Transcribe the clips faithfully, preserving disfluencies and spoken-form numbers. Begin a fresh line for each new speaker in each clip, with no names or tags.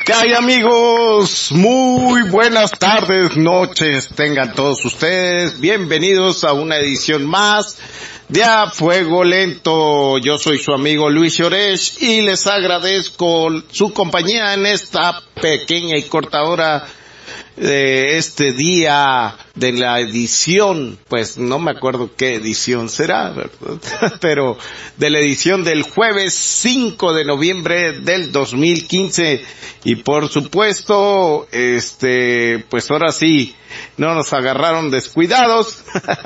¿Qué hay, amigos? Muy buenas tardes, noches, tengan todos ustedes bienvenidos a una edición más de A Fuego Lento. Yo soy su amigo Luis Llorech y les agradezco su compañía en esta pequeña y corta hora de este día de la edición, pues no me acuerdo qué edición será, ¿verdad? Pero de la edición del jueves cinco de noviembre del dos mil quince. Y por supuesto, este, pues ahora sí, no nos agarraron descuidados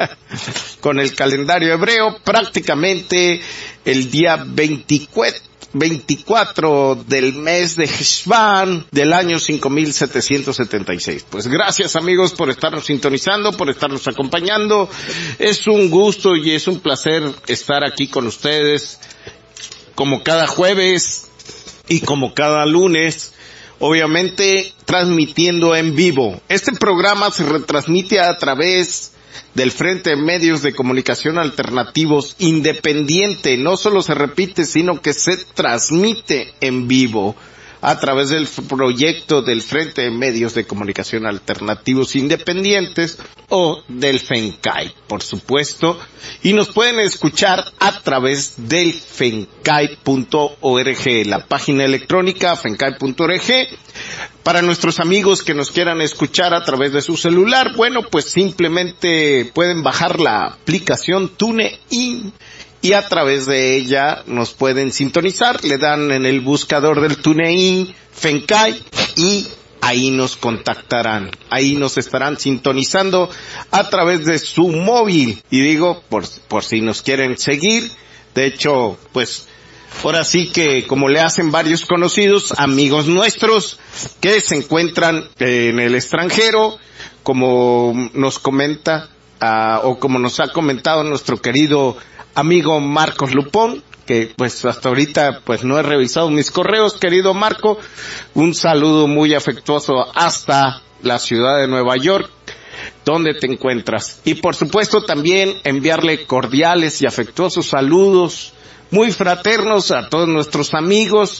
con el calendario hebreo, prácticamente el día veinticuatro veinticuatro del mes de Shvan del año cinco mil setecientos setenta y seis. Pues gracias, amigos, por estarnos sintonizando, por estarnos acompañando. Es un gusto y es un placer estar aquí con ustedes como cada jueves y como cada lunes, obviamente transmitiendo en vivo. Este programa se retransmite a través del Frente de Medios de Comunicación Alternativos Independiente. No solo se repite, sino que se transmite en vivo a través del proyecto del Frente de Medios de Comunicación Alternativos Independientes o del FENCAI, por supuesto. Y nos pueden escuchar a través del fencai punto org, la página electrónica fencai punto org. Para nuestros amigos que nos quieran escuchar a través de su celular, bueno, pues simplemente pueden bajar la aplicación TuneIn y a través de ella nos pueden sintonizar. Le dan en el buscador del TuneIn FENCAI y ahí nos contactarán. Ahí nos estarán sintonizando a través de su móvil. Y digo, por, por si nos quieren seguir, de hecho, pues ahora sí que como le hacen varios conocidos, amigos nuestros que se encuentran en el extranjero, como nos comenta uh, o como nos ha comentado nuestro querido amigo Marcos Lupón, que pues hasta ahorita pues no he revisado mis correos. Querido Marco, un saludo muy afectuoso hasta la ciudad de Nueva York, donde te encuentras. Y por supuesto también enviarle cordiales y afectuosos saludos muy fraternos a todos nuestros amigos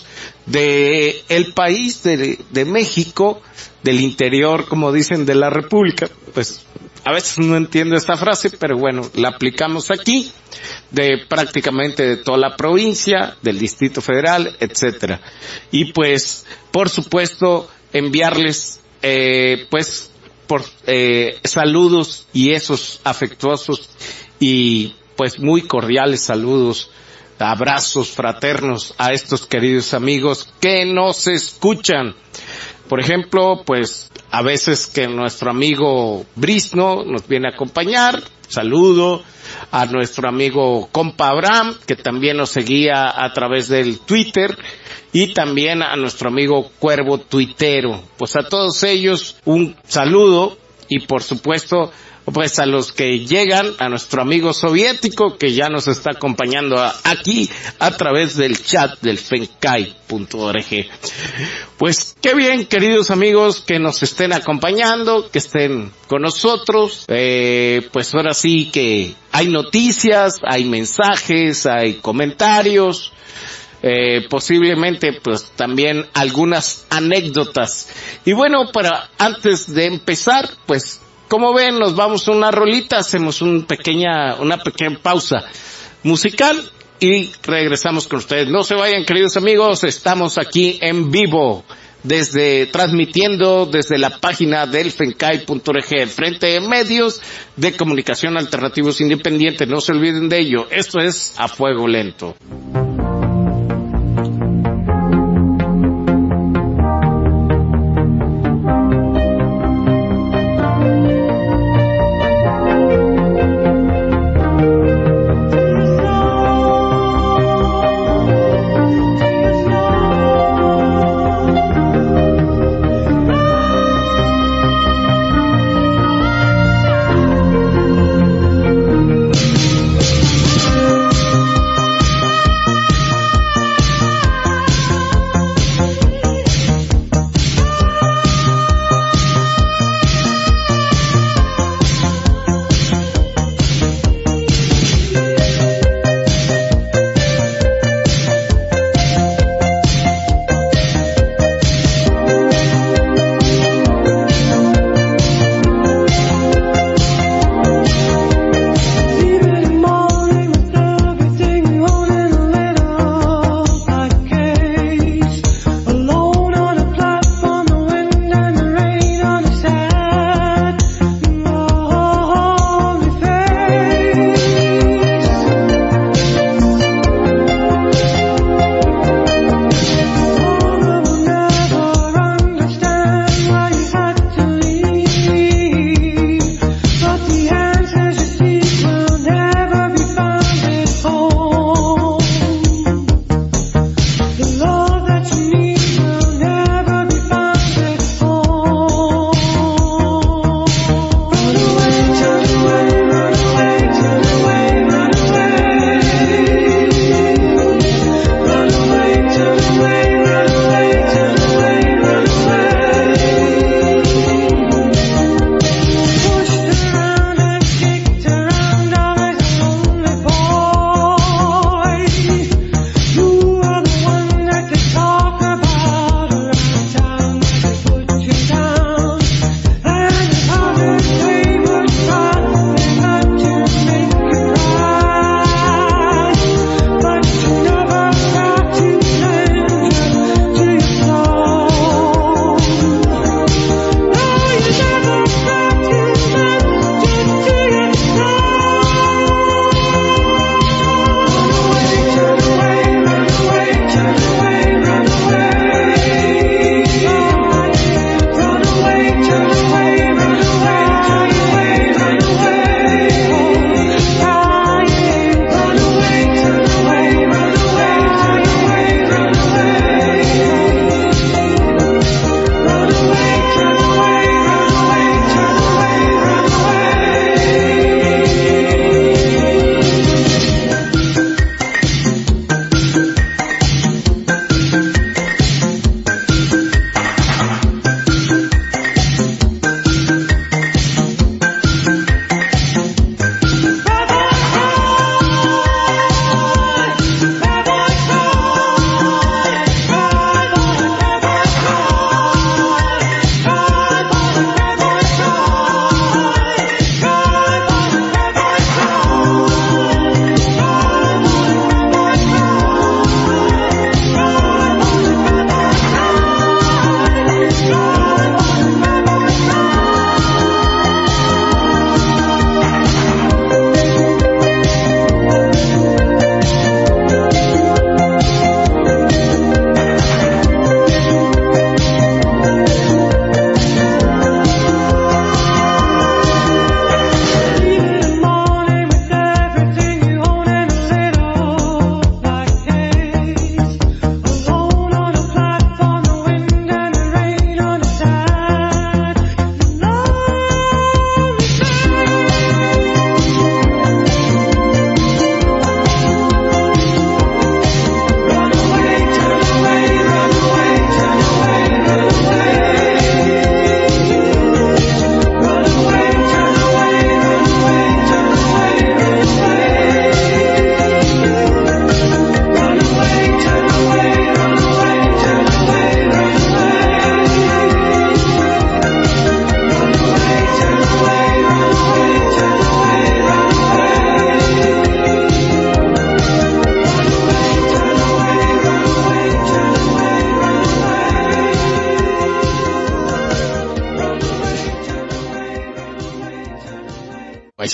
de el país de, de México, del interior, como dicen, de la República. Pues a veces no entiendo esta frase, pero bueno, la aplicamos aquí, de prácticamente de toda la provincia, del Distrito Federal, etcétera. Y pues, por supuesto, enviarles, eh, pues, por, eh, saludos y esos afectuosos y pues muy cordiales saludos, abrazos fraternos a estos queridos amigos que nos escuchan. Por ejemplo, pues a veces que nuestro amigo Brisno nos viene a acompañar, saludo a nuestro amigo compa Abraham, que también nos seguía a través del Twitter, y también a nuestro amigo Cuervo Tuitero. Pues a todos ellos un saludo y por supuesto pues a los que llegan, a nuestro amigo soviético que ya nos está acompañando aquí a través del chat del fencai punto org. Pues qué bien, queridos amigos, que nos estén acompañando, que estén con nosotros. Eh, pues ahora sí que hay noticias, hay mensajes, hay comentarios, eh, posiblemente pues también algunas anécdotas. Y bueno, para antes de empezar, pues como ven, nos vamos a una rolita, hacemos un pequeña, una pequeña pausa musical y regresamos con ustedes. No se vayan, queridos amigos, estamos aquí en vivo, desde, transmitiendo desde la página del fencai punto org, el Frente de Medios de Comunicación Alternativos Independientes. No se olviden de ello. Esto es A Fuego Lento.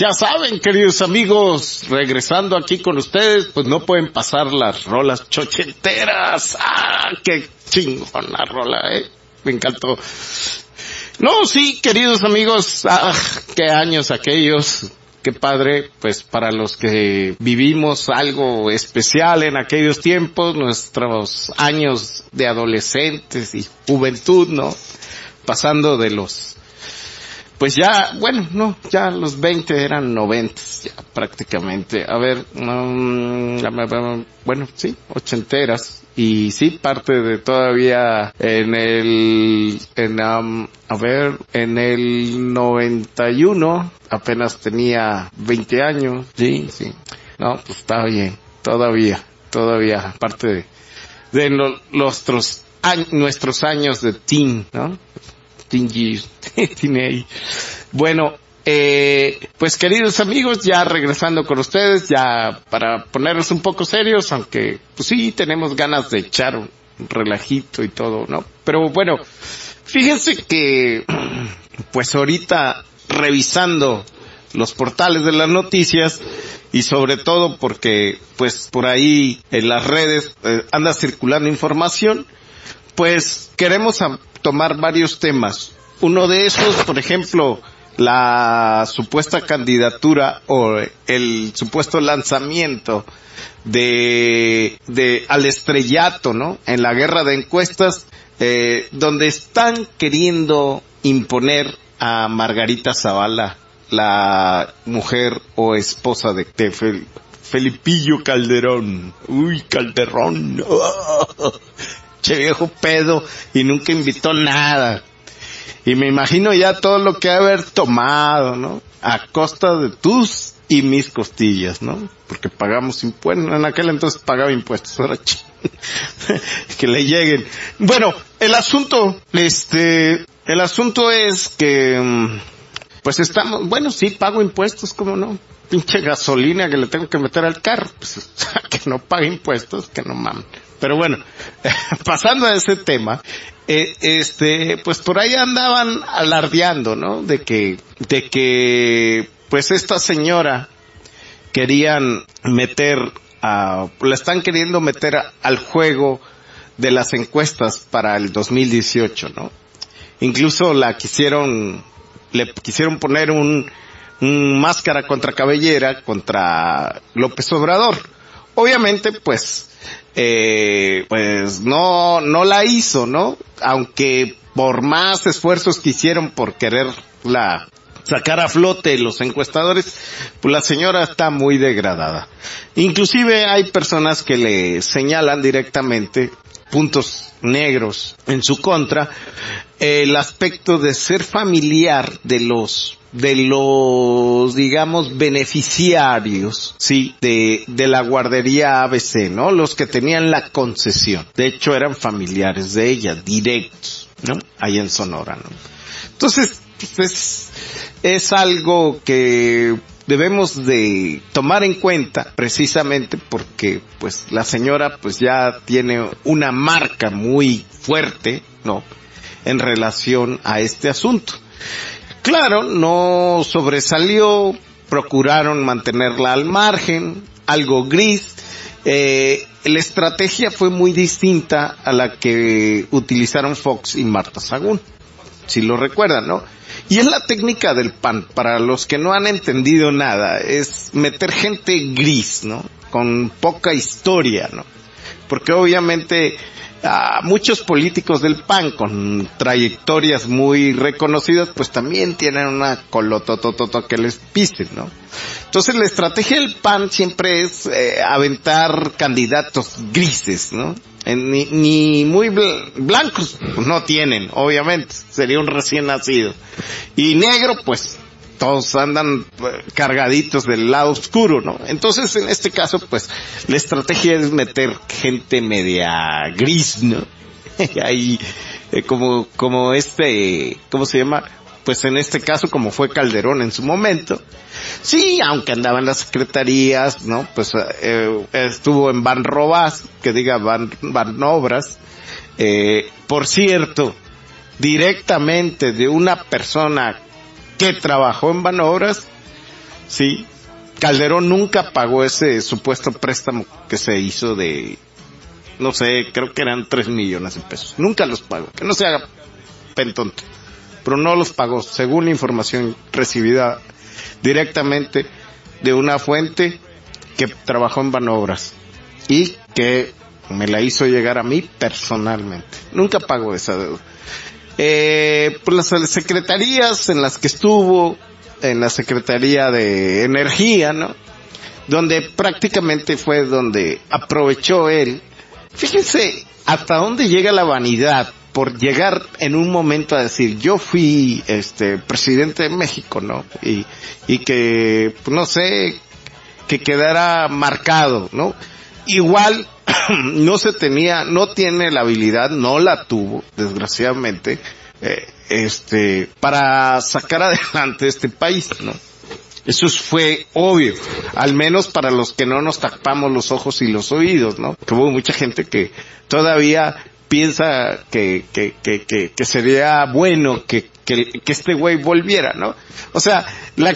ya saben, queridos amigos, regresando aquí con ustedes, pues no pueden pasar las rolas chochenteras. ¡Ah, qué chingona rola, eh! Me encantó. No, sí, queridos amigos, ah, qué años aquellos. Qué padre, pues para los que vivimos algo especial en aquellos tiempos, nuestros años de adolescentes y juventud, ¿no? Pasando de los, pues ya, bueno, no, ya los veinte eran noventas, ya prácticamente. A ver, um, bueno, sí, ochenteras. Y sí, parte de todavía en el, en, um, a ver, en el noventa y uno, apenas tenía veinte años, sí, sí. No, pues está bien, todavía, todavía, parte de, de lo, los, nuestros, años, nuestros años de teen, ¿no? Teen years, teenage. Bueno, Eh, pues queridos amigos, ya regresando con ustedes, ya para ponernos un poco serios, aunque pues sí tenemos ganas de echar un relajito y todo, ¿no? Pero bueno, fíjense que pues ahorita revisando los portales de las noticias y sobre todo porque pues por ahí en las redes eh, anda circulando información, pues queremos a, tomar varios temas. Uno de esos, por ejemplo, la supuesta candidatura o el supuesto lanzamiento de, de al estrellato, ¿no? En la guerra de encuestas, eh, donde están queriendo imponer a Margarita Zavala, la mujer o esposa de, de Fel, Felipillo Calderón. Uy, Calderón. Oh, che viejo pedo y nunca invitó nada. Y me imagino ya todo lo que ha haber tomado, ¿no? A costa de tus y mis costillas, ¿no? Porque pagamos impuestos, en aquel entonces pagaba impuestos, ahora que le lleguen. Bueno, el asunto, este, el asunto es que, pues estamos, bueno, sí pago impuestos, ¿cómo no? Pinche gasolina que le tengo que meter al carro, pues, que no pague impuestos, que no mames. Pero bueno, pasando a ese tema, eh, este, pues por ahí andaban alardeando, ¿no? De que, de que, pues esta señora querían meter a, la están queriendo meter a, al juego de las encuestas para el dos mil dieciocho, ¿no? Incluso la quisieron, le quisieron poner un, un máscara contra cabellera contra López Obrador. Obviamente, pues, eh, pues no, no la hizo, ¿no? Aunque por más esfuerzos que hicieron por quererla sacar a flote los encuestadores, pues la señora está muy degradada. Inclusive hay personas que le señalan directamente puntos negros en su contra, el aspecto de ser familiar de los de los, digamos, beneficiarios, sí, de, de la guardería A B C, ¿no? Los que tenían la concesión. De hecho, eran familiares de ella, directos, ¿no? Ahí en Sonora, ¿no? Entonces, pues, es, es algo que debemos de tomar en cuenta, precisamente porque, pues, la señora, pues, ya tiene una marca muy fuerte, ¿no? En relación a este asunto. Claro, no sobresalió, procuraron mantenerla al margen, algo gris. Eh, la estrategia fue muy distinta a la que utilizaron Fox y Marta Sagún, si lo recuerdan, ¿no? Y es la técnica del P A N, para los que no han entendido nada, es meter gente gris, ¿no? Con poca historia, ¿no? Porque obviamente a muchos políticos del P A N con trayectorias muy reconocidas, pues también tienen una colotototota que les pisen, ¿no? Entonces la estrategia del P A N siempre es eh, aventar candidatos grises, ¿no? En, ni, ni muy bl- blancos, pues no tienen, obviamente, sería un recién nacido. Y negro, pues todos andan cargaditos del lado oscuro, ¿no? Entonces, en este caso, pues, la estrategia es meter gente media gris, ¿no? Ahí, eh, como, como este, ¿cómo se llama? Pues en este caso, como fue Calderón en su momento. Sí, aunque andaba en las secretarías, ¿no? Pues, eh, estuvo en Banrobas, que diga Ban, Banobras. Eh, por cierto, directamente de una persona que trabajó en Banobras, sí, Calderón nunca pagó ese supuesto préstamo que se hizo de, no sé, creo que eran tres millones de pesos. Nunca los pagó, que no se haga pentonto. Pero no los pagó, según la información recibida directamente de una fuente que trabajó en Banobras y que me la hizo llegar a mí personalmente. Nunca pagó esa deuda. Eh, por las secretarías en las que estuvo, en la Secretaría de Energía, ¿no? Donde prácticamente fue donde aprovechó él. Fíjense hasta dónde llega la vanidad por llegar en un momento a decir, yo fui este presidente de México, ¿no? Y, y que, no sé, que quedara marcado, ¿no? Igual no se tenía, no tiene la habilidad, no la tuvo, desgraciadamente, eh, este, para sacar adelante este país, ¿no? Eso fue obvio, al menos para los que no nos tapamos los ojos y los oídos, ¿no? Que hubo mucha gente que todavía piensa que, que, que, que, que sería bueno que, que, que este güey volviera, ¿no? O sea, la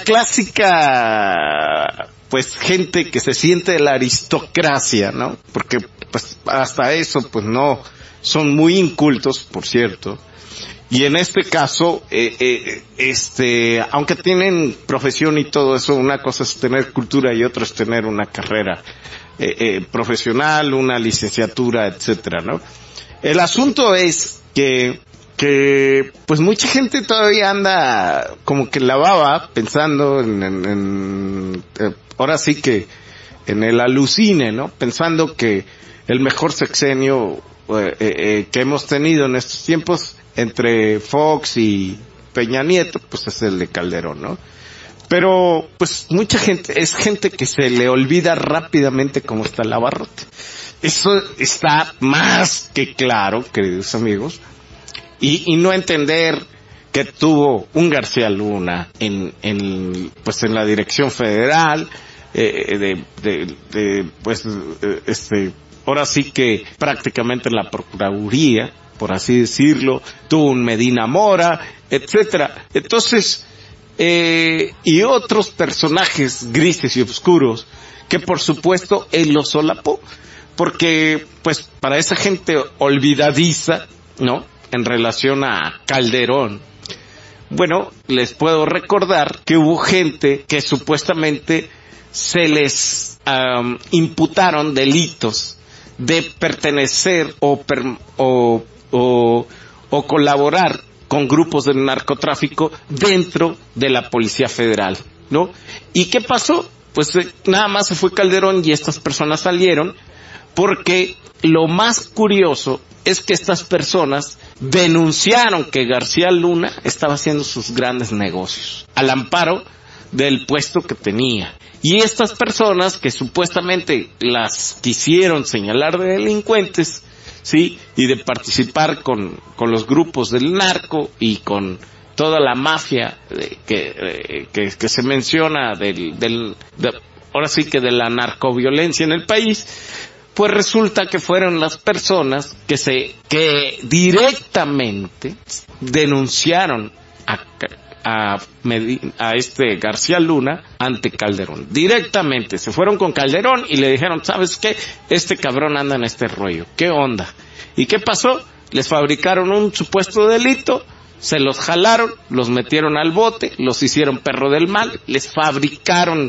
clásica, pues, gente que se siente de la aristocracia, ¿no? Porque, pues, hasta eso, pues, no, son muy incultos, por cierto. Y en este caso, eh, eh, este, aunque tienen profesión y todo eso, una cosa es tener cultura y otra es tener una carrera eh, eh, profesional, una licenciatura, etcétera, ¿no? El asunto es que, que, pues mucha gente todavía anda como que la baba pensando en, en, en eh, ahora sí que en el alucine, ¿no? Pensando que el mejor sexenio eh, eh, que hemos tenido en estos tiempos entre Fox y Peña Nieto, pues es el de Calderón, ¿no? Pero, pues, mucha gente, es gente que se le olvida rápidamente cómo está el abarrote. Eso está más que claro, queridos amigos, y, y no entender que tuvo un García Luna en, en, pues en la dirección federal, eh, de, de, de, pues, este, ahora sí que prácticamente en la Procuraduría, por así decirlo, tuvo un Medina Mora, etcétera. Entonces, eh, y otros personajes grises y oscuros que por supuesto él los solapó, porque pues para esa gente olvidadiza, ¿no? En relación a Calderón, bueno, les puedo recordar que hubo gente que supuestamente se les um, imputaron delitos de pertenecer o, per, o O, o colaborar con grupos de narcotráfico dentro de la Policía Federal, ¿no? ¿Y qué pasó? Pues eh, nada más se fue Calderón y estas personas salieron, porque lo más curioso es que estas personas denunciaron que García Luna estaba haciendo sus grandes negocios al amparo del puesto que tenía. Y estas personas que supuestamente las quisieron señalar de delincuentes, sí, y de participar con, con los grupos del narco y con toda la mafia de, que, de, que, que se menciona del, del, de, ahora sí que de la narcoviolencia en el país, pues resulta que fueron las personas que se, que directamente denunciaron a, a, a este García Luna ante Calderón. Directamente se fueron con Calderón y le dijeron, ¿sabes qué? Este cabrón anda en este rollo. ¿Qué onda? ¿Y qué pasó? Les fabricaron un supuesto delito, se los jalaron, los metieron al bote, los hicieron perro del mal, les fabricaron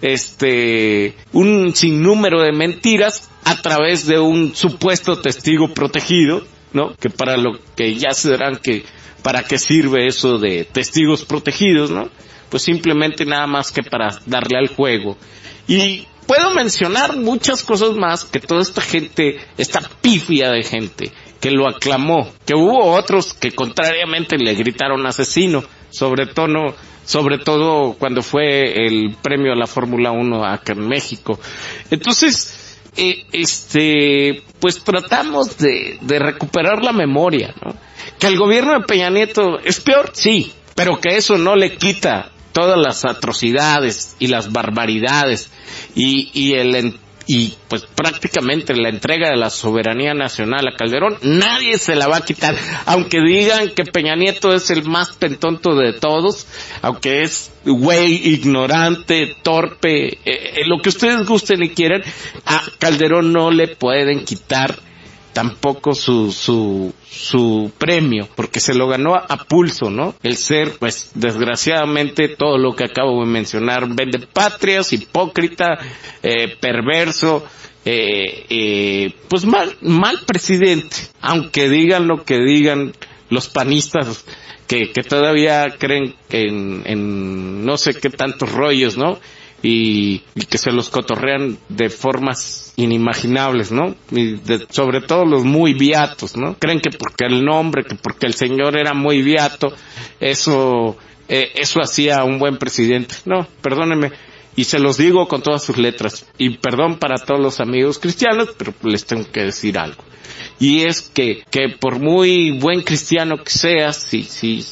este un sinnúmero de mentiras a través de un supuesto testigo protegido, ¿no? Que para lo que ya se verán que para qué sirve eso de testigos protegidos, ¿no? Pues simplemente nada más que para darle al juego. Y puedo mencionar muchas cosas más que toda esta gente, esta pifia de gente que lo aclamó, que hubo otros que contrariamente le gritaron asesino, sobre todo, sobre todo cuando fue el premio a la Fórmula uno acá en México. Entonces, eh, este, pues tratamos de, de recuperar la memoria, ¿no? Que el gobierno de Peña Nieto es peor, sí, pero que eso no le quita todas las atrocidades y las barbaridades y, y el y pues prácticamente la entrega de la soberanía nacional a Calderón, nadie se la va a quitar, aunque digan que Peña Nieto es el más pentonto de todos, aunque es güey, ignorante, torpe, eh, lo que ustedes gusten y quieran, a Calderón no le pueden quitar tampoco su su su premio, porque se lo ganó a, a pulso, ¿no? El ser, pues, desgraciadamente, todo lo que acabo de mencionar, vendepatrias, hipócrita, eh, perverso, eh, eh, pues mal, mal presidente, aunque digan lo que digan los panistas, que, que todavía creen en, en no sé qué tantos rollos, ¿no? Y, y que se los cotorrean de formas inimaginables, ¿no? Y de, sobre todo los muy beatos, ¿no? Creen que porque el nombre, que porque el señor era muy beato, eso, eh, eso hacía un buen presidente. No, perdónenme. Y se los digo con todas sus letras. Y perdón para todos los amigos cristianos, pero les tengo que decir algo. Y es que, que por muy buen cristiano que seas, si, si,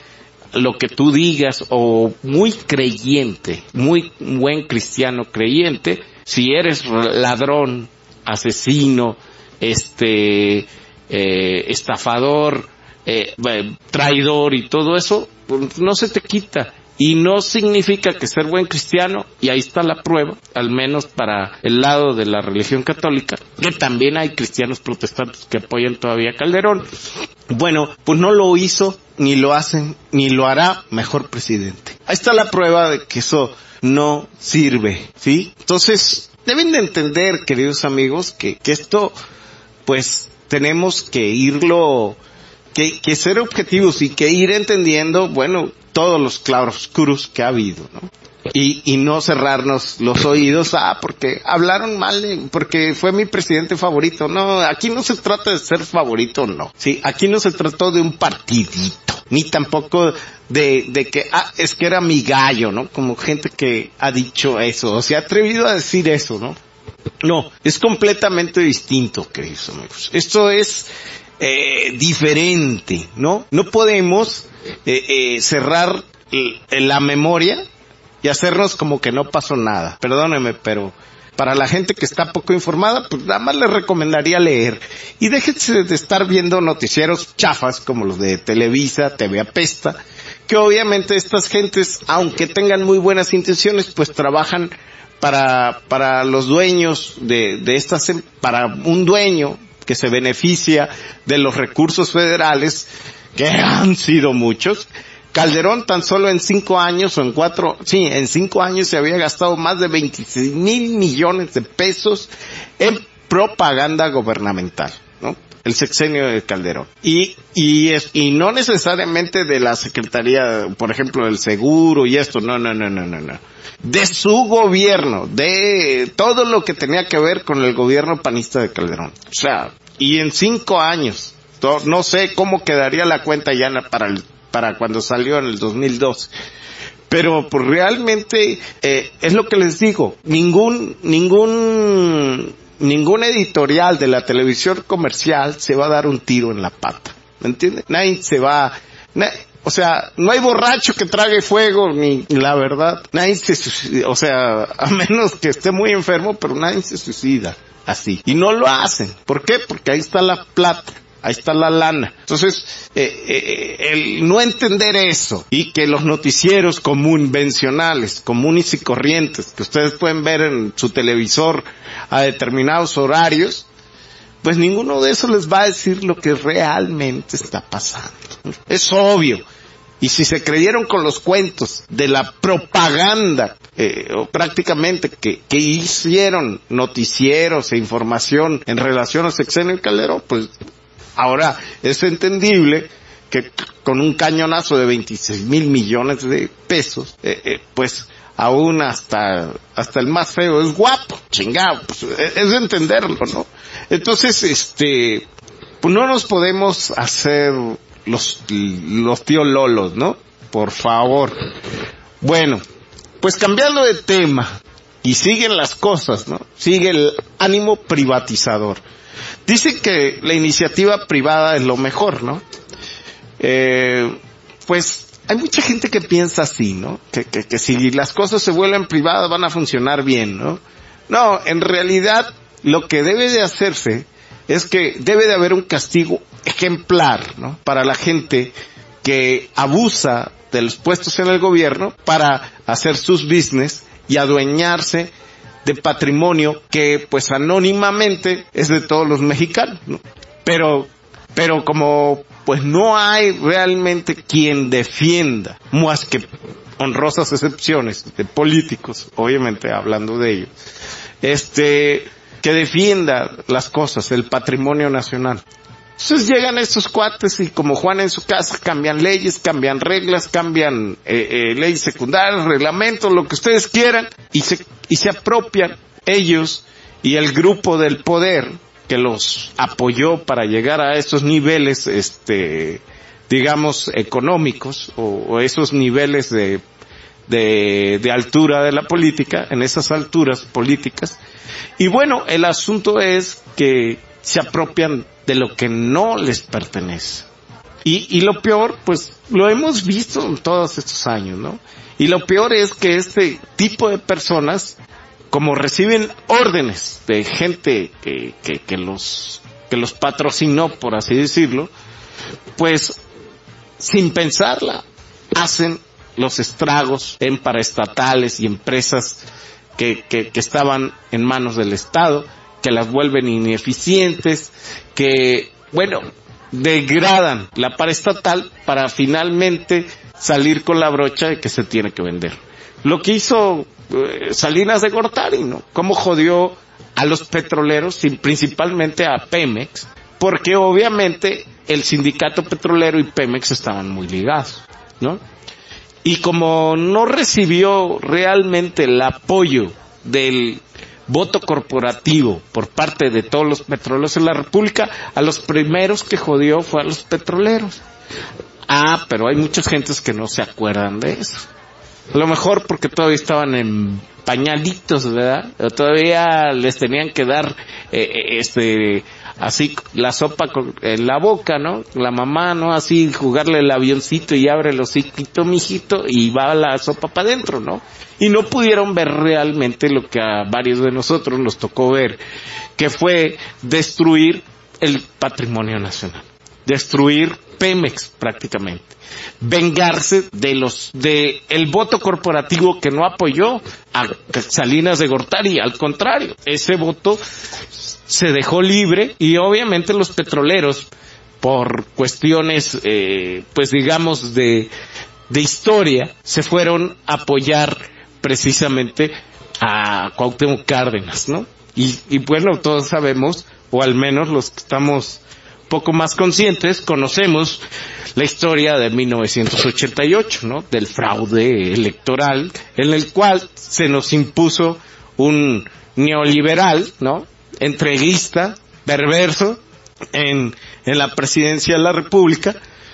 lo que tú digas, o muy creyente, muy buen cristiano creyente, si eres ladrón, asesino, este, eh, estafador, eh, traidor y todo eso, pues no se te quita. Y no significa que ser buen cristiano, y ahí está la prueba, al menos para el lado de la religión católica, que también hay cristianos protestantes que apoyan todavía a Calderón. Bueno, pues no lo hizo, ni lo hacen, ni lo hará mejor presidente. Ahí está la prueba de que eso no sirve, ¿sí? Entonces, deben de entender, queridos amigos, que, que esto, pues, tenemos que irlo, que, que ser objetivos y que ir entendiendo, bueno, todos los claroscuros que ha habido, ¿no? Y, y no cerrarnos los oídos, ah, porque hablaron mal, porque fue mi presidente favorito. No, aquí no se trata de ser favorito, no. Sí, aquí no se trató de un partidito, ni tampoco de, de que, ah, es que era mi gallo, ¿no? Como gente que ha dicho eso, o se ha atrevido a decir eso, ¿no? No, es completamente distinto, queridos amigos. Esto es, eh, diferente, ¿no? No podemos, eh, eh, cerrar la memoria y hacernos como que no pasó nada. Perdónenme, pero para la gente que está poco informada, pues nada más les recomendaría leer. Y déjense de estar viendo noticieros chafas como los de Televisa, T V Apesta, que obviamente estas gentes, aunque tengan muy buenas intenciones, pues trabajan para, para los dueños de, de estas, para un dueño que se beneficia de los recursos federales, que han sido muchos. Calderón tan solo en cinco años o en cuatro, sí, en cinco años se había gastado más de veintiséis mil millones de pesos en propaganda gubernamental, ¿no? El sexenio de Calderón. Y, y es, y no necesariamente de la Secretaría, por ejemplo, del Seguro y esto, no, no, no, no, no, no. De su gobierno, de todo lo que tenía que ver con el gobierno panista de Calderón. O sea, y en cinco años, no sé cómo quedaría la cuenta ya para el para cuando salió en el dos mil doce. Pero pues realmente, eh, es lo que les digo, ningún, ningún, ningún editorial de la televisión comercial se va a dar un tiro en la pata, ¿me entiendes? Nadie se va, na, o sea, no hay borracho que trague fuego, ni la verdad, nadie se suicida, o sea, a menos que esté muy enfermo, pero nadie se suicida así. Y no lo hacen. ¿Por qué? Porque ahí está la plata. Ahí está la lana. Entonces, eh, eh, el no entender eso y que los noticieros convencionales, comunes y corrientes, que ustedes pueden ver en su televisor a determinados horarios, pues ninguno de esos les va a decir lo que realmente está pasando. Es obvio. Y si se creyeron con los cuentos de la propaganda, eh, o prácticamente que, que hicieron noticieros e información en relación al sexenio de Calderón, pues ahora es entendible que con un cañonazo de veintiséis mil millones de pesos, eh, eh, pues aún hasta hasta el más feo es guapo, chingado, pues es de entenderlo, ¿no? Entonces, este, pues no nos podemos hacer los los tíos lolos, ¿no? Por favor. Bueno, pues cambiando de tema, y siguen las cosas, ¿no? Sigue el ánimo privatizador. Dicen que la iniciativa privada es lo mejor, ¿no? Eh, pues hay mucha gente que piensa así, ¿no? Que, que, que si las cosas se vuelven privadas van a funcionar bien, ¿no? No, en realidad lo que debe de hacerse es que debe de haber un castigo ejemplar, ¿no? Para la gente que abusa de los puestos en el gobierno para hacer sus business y adueñarse de patrimonio que pues anónimamente es de todos los mexicanos, ¿no? Pero, pero como pues no hay realmente quien defienda, más que honrosas excepciones de políticos, obviamente hablando de ellos, este, que defienda las cosas, el patrimonio nacional. Entonces llegan estos cuates y como Juan en su casa cambian leyes, cambian reglas, cambian eh, eh, leyes secundarias, reglamentos, lo que ustedes quieran, y se, y se apropian ellos y el grupo del poder que los apoyó para llegar a esos niveles, este, digamos, económicos, o, o esos niveles de, de, de altura de la política, en esas alturas políticas. Y bueno, el asunto es que se apropian de lo que no les pertenece. Y, y lo peor, pues, lo hemos visto en todos estos años, ¿no? Y lo peor es que este tipo de personas, como reciben órdenes de gente que, que, que los, que los patrocinó, por así decirlo, pues, sin pensarla, hacen los estragos en paraestatales y empresas que, que, que estaban en manos del Estado, que las vuelven ineficientes, que, bueno, degradan la paraestatal para finalmente salir con la brocha de que se tiene que vender. Lo que hizo eh, Salinas de Gortari, ¿no? Cómo jodió a los petroleros y principalmente a Pemex, porque obviamente el sindicato petrolero y Pemex estaban muy ligados, ¿no? Y como no recibió realmente el apoyo del voto corporativo por parte de todos los petroleros en la República, a los primeros que jodió fue a los petroleros. Ah, pero hay muchas gentes que no se acuerdan de eso. A lo mejor porque todavía estaban en pañalitos, ¿verdad? O todavía les tenían que dar, eh, este, así, la sopa con, en la boca, ¿no? La mamá, ¿no? Así, jugarle el avioncito y abre el hociquito, mijito, y va la sopa para adentro, ¿no? Y no pudieron ver realmente lo que a varios de nosotros nos tocó ver, que fue destruir el patrimonio nacional. Destruir Pemex prácticamente. Vengarse de los, de el voto corporativo que no apoyó a Salinas de Gortari. Al contrario, ese voto se dejó libre y obviamente los petroleros, por cuestiones, eh, pues digamos de, de historia, se fueron a apoyar precisamente a Cuauhtémoc Cárdenas, ¿no? Y, y bueno, todos sabemos, o al menos los que estamos poco más conscientes, conocemos la historia de mil novecientos ochenta y ocho, ¿no? Del fraude electoral, en el cual se nos impuso un neoliberal, ¿no? Entreguista, perverso, en, en la presidencia de la República,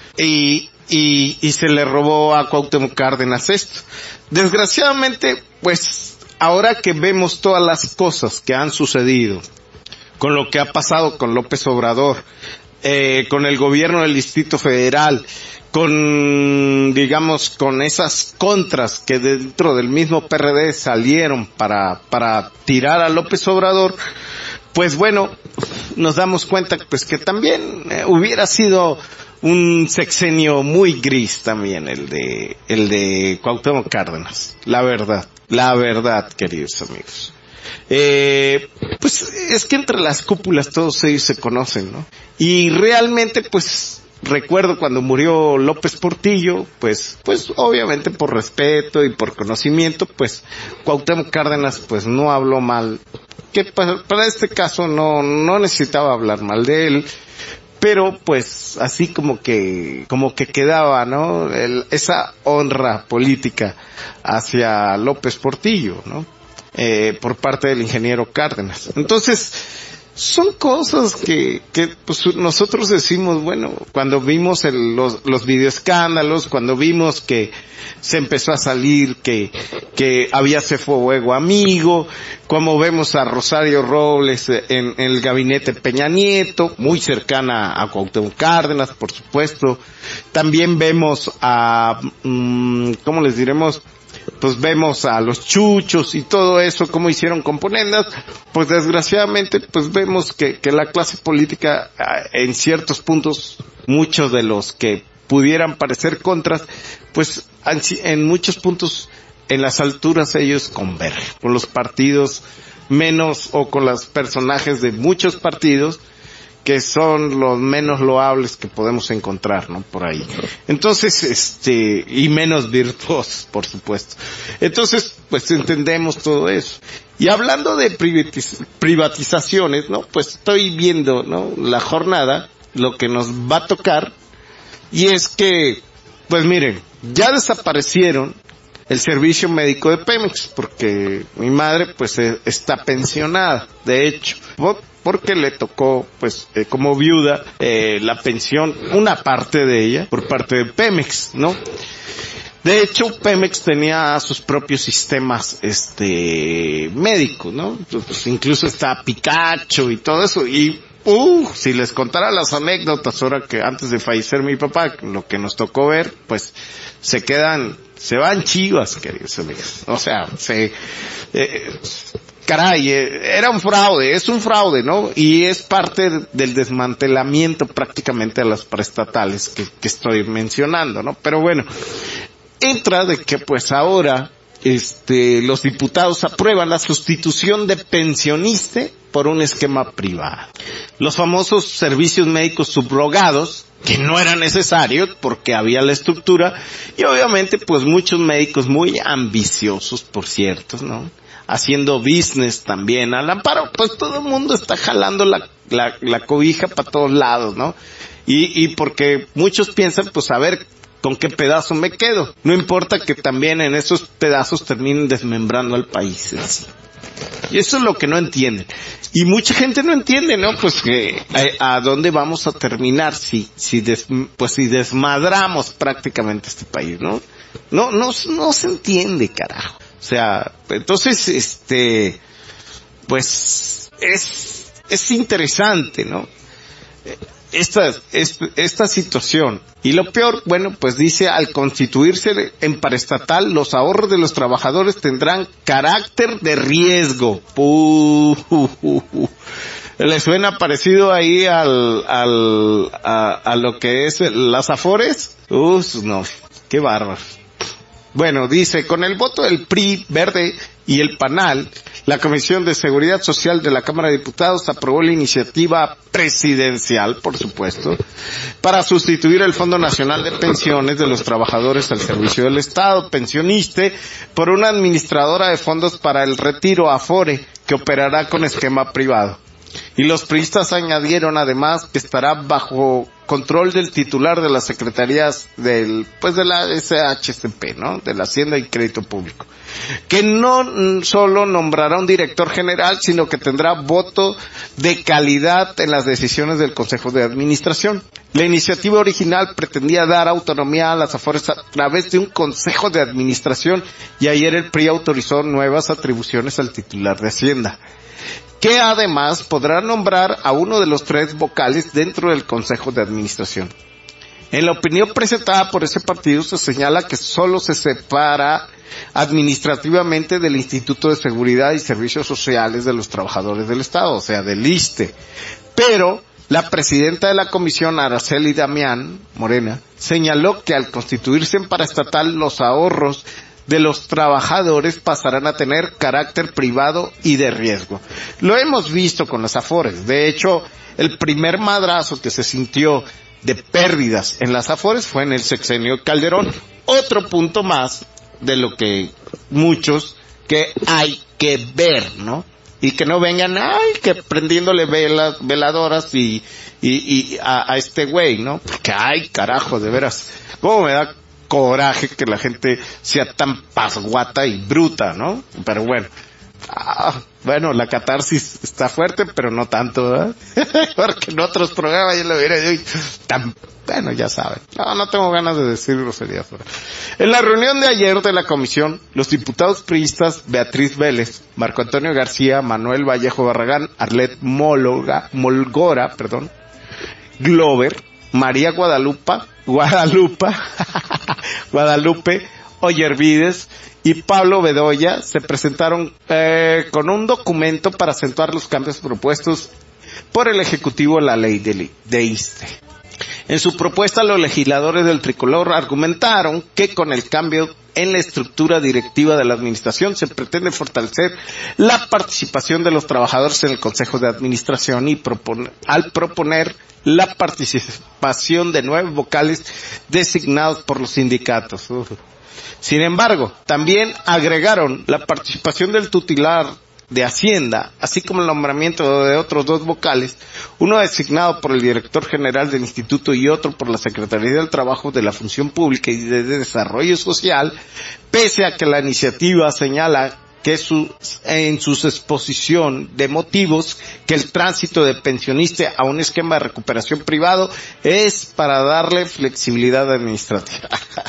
y, y, y se le robó a Cuauhtémoc Cárdenas esto. Desgraciadamente, pues, ahora que vemos todas las cosas que han sucedido, con lo que ha pasado con López Obrador, eh, con el gobierno del Distrito Federal, con, digamos, con esas contras que dentro del mismo P R D salieron para, para tirar a López Obrador, pues bueno, nos damos cuenta pues que también eh, hubiera sido un sexenio muy gris también el de, el de Cuauhtémoc Cárdenas, la verdad, la verdad, queridos amigos. Eh, pues es que entre las cúpulas todos ellos se conocen, ¿no? Y realmente pues recuerdo cuando murió López Portillo, pues, pues obviamente por respeto y por conocimiento, pues Cuauhtémoc Cárdenas pues no habló mal, que para, para este caso no, no necesitaba hablar mal de él, pero pues así como que, como que quedaba, ¿no? El, esa honra política hacia López Portillo, ¿no? Eh, por parte del ingeniero Cárdenas. Entonces, son cosas que, que pues nosotros decimos, bueno, cuando vimos el, los, los videoescándalos, cuando vimos que se empezó a salir que, que había fuego amigo, como vemos a Rosario Robles en, en el gabinete Peña Nieto, muy cercana a Cuauhtémoc Cárdenas, por supuesto. También vemos a, mmm, ¿cómo les diremos? pues vemos a los chuchos y todo eso, cómo hicieron componendas, pues desgraciadamente, pues vemos que, que la clase política, en ciertos puntos, muchos de los que pudieran parecer contras, pues en muchos puntos, en las alturas ellos convergen con los partidos menos, o con los personajes de muchos partidos, que son los menos loables que podemos encontrar, ¿no? Por ahí. Entonces, este, y menos virtuosos, por supuesto. Entonces, pues entendemos todo eso. Y hablando de privatiz- privatizaciones, ¿no? Pues estoy viendo, ¿no? La jornada, lo que nos va a tocar, y es que, pues miren, ya desaparecieron el servicio médico de Pemex, porque mi madre, pues, está pensionada, de hecho, porque le tocó, pues, eh, como viuda, eh, la pensión, una parte de ella, por parte de Pemex, ¿no? De hecho, Pemex tenía sus propios sistemas, este, médicos, ¿no? Pues, incluso está Pikachu y todo eso, y, uh, si les contara las anécdotas ahora que antes de fallecer mi papá, lo que nos tocó ver, pues, se quedan, se van chivas, queridos amigos. O sea, se, eh, caray, eh, era un fraude, es un fraude, ¿no? Y es parte del desmantelamiento prácticamente de las preestatales que, que estoy mencionando, ¿no? Pero bueno, entra de que pues ahora, este, los diputados aprueban la sustitución de pensionista por un esquema privado. Los famosos servicios médicos subrogados, que no eran necesarios porque había la estructura, y obviamente pues muchos médicos muy ambiciosos, por cierto, ¿no? Haciendo business también al amparo, pues todo el mundo está jalando la, la, la cobija para todos lados, ¿no? Y, y porque muchos piensan, pues a ver, ¿con qué pedazo me quedo? No importa que también en esos pedazos terminen desmembrando al país en sí. Y eso es lo que no entienden. Y mucha gente no entiende, ¿no? Pues que a, a dónde vamos a terminar si, si des, pues si desmadramos prácticamente este país, ¿no? No, no, no se entiende, carajo. O sea, entonces, este, pues, es, es interesante, ¿no? Esta, esta, esta situación. Y lo peor, bueno, pues dice, al constituirse en paraestatal, los ahorros de los trabajadores tendrán carácter de riesgo. Uh, uh, uh, uh. ¿Le suena parecido ahí al, al, a, a lo que es las Afores? Uh, no, qué bárbaro. Bueno, dice, con el voto del P R I, Verde y el P A N A L, la Comisión de Seguridad Social de la Cámara de Diputados aprobó la iniciativa presidencial, por supuesto, para sustituir el Fondo Nacional de Pensiones de los Trabajadores al Servicio del Estado, pensionista, por una administradora de fondos para el retiro, Afore, que operará con esquema privado. Y los priistas añadieron además que estará bajo control del titular de las secretarías del, pues de la S H C P, ¿no? De la Hacienda y Crédito Público. Que no solo nombrará un director general, sino que tendrá voto de calidad en las decisiones del Consejo de Administración. La iniciativa original pretendía dar autonomía a las Afores a través de un Consejo de Administración, y ayer el P R I autorizó nuevas atribuciones al titular de Hacienda, que además podrá nombrar a uno de los tres vocales dentro del Consejo de Administración. En la opinión presentada por ese partido se señala que solo se separa administrativamente del Instituto de Seguridad y Servicios Sociales de los Trabajadores del Estado, o sea, del I S S S T E. Pero la presidenta de la comisión, Araceli Damián Morena, señaló que al constituirse en paraestatal, los ahorros de los trabajadores pasarán a tener carácter privado y de riesgo. Lo hemos visto con las Afores. De hecho, el primer madrazo que se sintió de pérdidas en las Afores fue en el sexenio Calderón. Otro punto más de lo que muchos que hay que ver, ¿no? Y que no vengan, ay, que prendiéndole velas, veladoras y, y, y a, a este güey, ¿no? Porque, ay, carajo, de veras, cómo me da coraje que la gente sea tan pasguata y bruta, ¿no? Pero bueno, ah, bueno, la catarsis está fuerte, pero no tanto, ¿verdad? Porque en otros programas yo lo hubiera dicho, tan, bueno, ya saben. No, no tengo ganas de decir groserías. En la reunión de ayer de la comisión, los diputados priistas Beatriz Vélez, Marco Antonio García, Manuel Vallejo Barragán, Arlet Móloga, Molgora, perdón, Glover, María Guadalupe, Guadalupe, Guadalupe, Ollervides y Pablo Bedoya se presentaron eh, con un documento para acentuar los cambios propuestos por el Ejecutivo a la ley de, de ISSSTE. En su propuesta, los legisladores del Tricolor argumentaron que con el cambio en la estructura directiva de la administración se pretende fortalecer la participación de los trabajadores en el Consejo de Administración y propone, al proponer la participación de nueve vocales designados por los sindicatos. Uf. Sin embargo, también agregaron la participación del titular de Hacienda, así como el nombramiento de otros dos vocales, uno designado por el director general del instituto y otro por la Secretaría del Trabajo, de la Función Pública y de Desarrollo Social, pese a que la iniciativa señala que su, en su exposición de motivos que el tránsito de pensionista a un esquema de recuperación privado es para darle flexibilidad administrativa.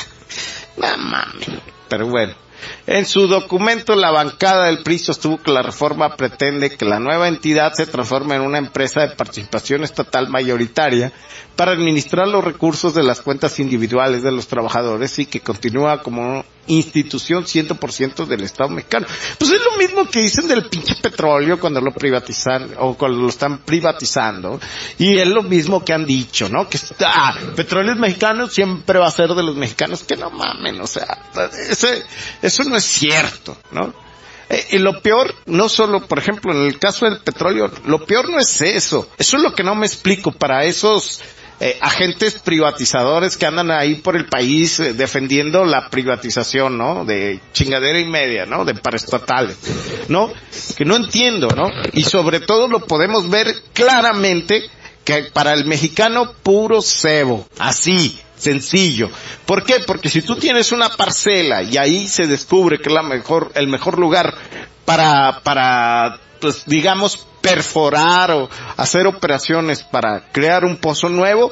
No mames, pero bueno. En su documento, la bancada del P R I sostuvo que la reforma pretende que la nueva entidad se transforme en una empresa de participación estatal mayoritaria para administrar los recursos de las cuentas individuales de los trabajadores y que continúa como institución cien por ciento del Estado mexicano. Pues es lo mismo que dicen del pinche petróleo cuando lo privatizan o cuando lo están privatizando, y es lo mismo que han dicho, ¿no? Que ah, Petróleos Mexicanos siempre va a ser de los mexicanos. Que no mamen, o sea, ese, eso no es cierto, ¿no? Eh, y lo peor, no solo, por ejemplo, en el caso del petróleo, lo peor no es eso. Eso es lo que no me explico para esos eh, agentes privatizadores que andan ahí por el país eh, defendiendo la privatización, ¿no? De chingadera y media, ¿no? De paraestatales, ¿no? Que no entiendo, ¿no? Y sobre todo lo podemos ver claramente que para el mexicano puro cebo, así, sencillo. ¿Por qué? Porque si tú tienes una parcela y ahí se descubre que es la mejor, el mejor lugar para, para, pues digamos, perforar o hacer operaciones para crear un pozo nuevo,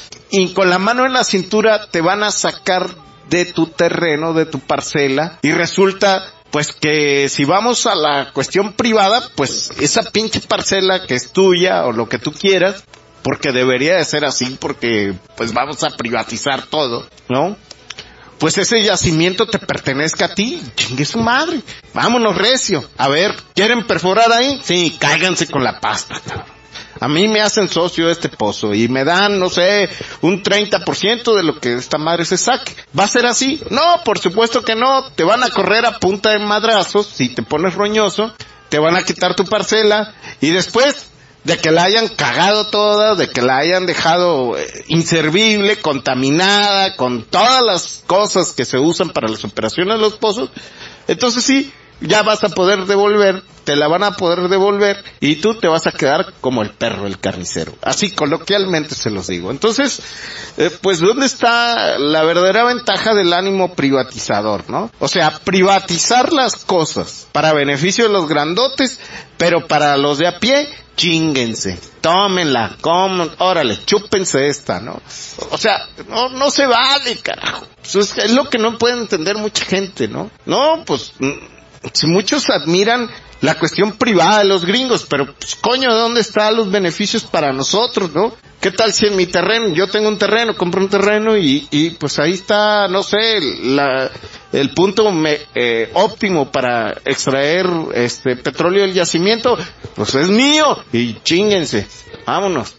y con la mano en la cintura te van a sacar de tu terreno, de tu parcela, y resulta pues que si vamos a la cuestión privada, pues esa pinche parcela que es tuya o lo que tú quieras, porque debería de ser así, porque pues vamos a privatizar todo, ¿no? Pues ese yacimiento te pertenezca a ti, chingue su madre, vámonos recio. A ver, ¿quieren perforar ahí? Sí, cáiganse con la pasta, cabrón. A mí me hacen socio de este pozo y me dan, no sé, un treinta por ciento de lo que esta madre se saque. ¿Va a ser así? No, por supuesto que no. Te van a correr a punta de madrazos si te pones roñoso, te van a quitar tu parcela y después de que la hayan cagado toda, de que la hayan dejado eh, inservible, contaminada, con todas las cosas que se usan para las operaciones de los pozos, entonces sí, ya vas a poder devolver, te la van a poder devolver y tú te vas a quedar como el perro del carnicero. Así coloquialmente se los digo. Entonces, eh, pues ¿dónde está la verdadera ventaja del ánimo privatizador, no? O sea, privatizar las cosas para beneficio de los grandotes, pero para los de a pie, chínguense, tómenla, coman, órale, chúpense esta, ¿no? O sea, no, no se vale, carajo. Pues es lo que no puede entender mucha gente, ¿no? No, pues, si muchos admiran la cuestión privada de los gringos, pero pues coño, ¿de dónde están los beneficios para nosotros, no? ¿Qué tal si en mi terreno, yo tengo un terreno, compro un terreno y, y pues ahí está, no sé, la, el punto me, eh, óptimo para extraer este petróleo del yacimiento, pues es mío y chínguense, vámonos.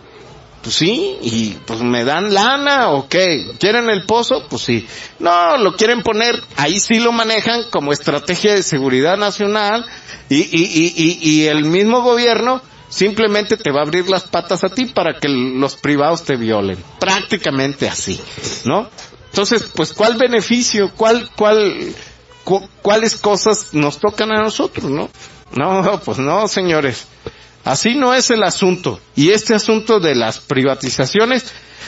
Pues sí, y pues me dan lana, ¿o qué? ¿Quieren el pozo? Pues sí. No, lo quieren poner, ahí sí lo manejan como estrategia de seguridad nacional y, y, y, y, y el mismo gobierno simplemente te va a abrir las patas a ti para que los privados te violen. Prácticamente así, ¿no? Entonces, pues, ¿cuál beneficio? ¿Cuál, cuál, cu- cuáles cosas nos tocan a nosotros, no? No, pues no, señores. Así no es el asunto. Y este asunto de las privatizaciones,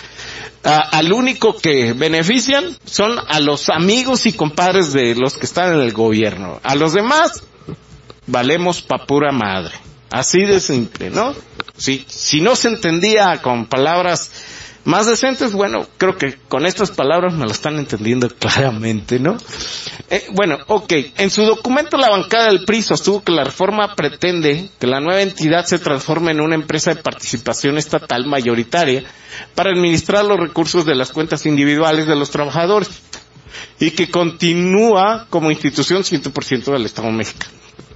a, al único que benefician son a los amigos y compadres de los que están en el gobierno. A los demás, valemos pa' pura madre. Así de simple, ¿no? Si, si no se entendía con palabras más decentes, bueno, creo que con estas palabras me lo están entendiendo claramente, ¿no? Eh, bueno, ok, en su documento la bancada del P R I sostuvo que la reforma pretende que la nueva entidad se transforme en una empresa de participación estatal mayoritaria para administrar los recursos de las cuentas individuales de los trabajadores. y que continúa como institución cien por ciento del Estado mexicano.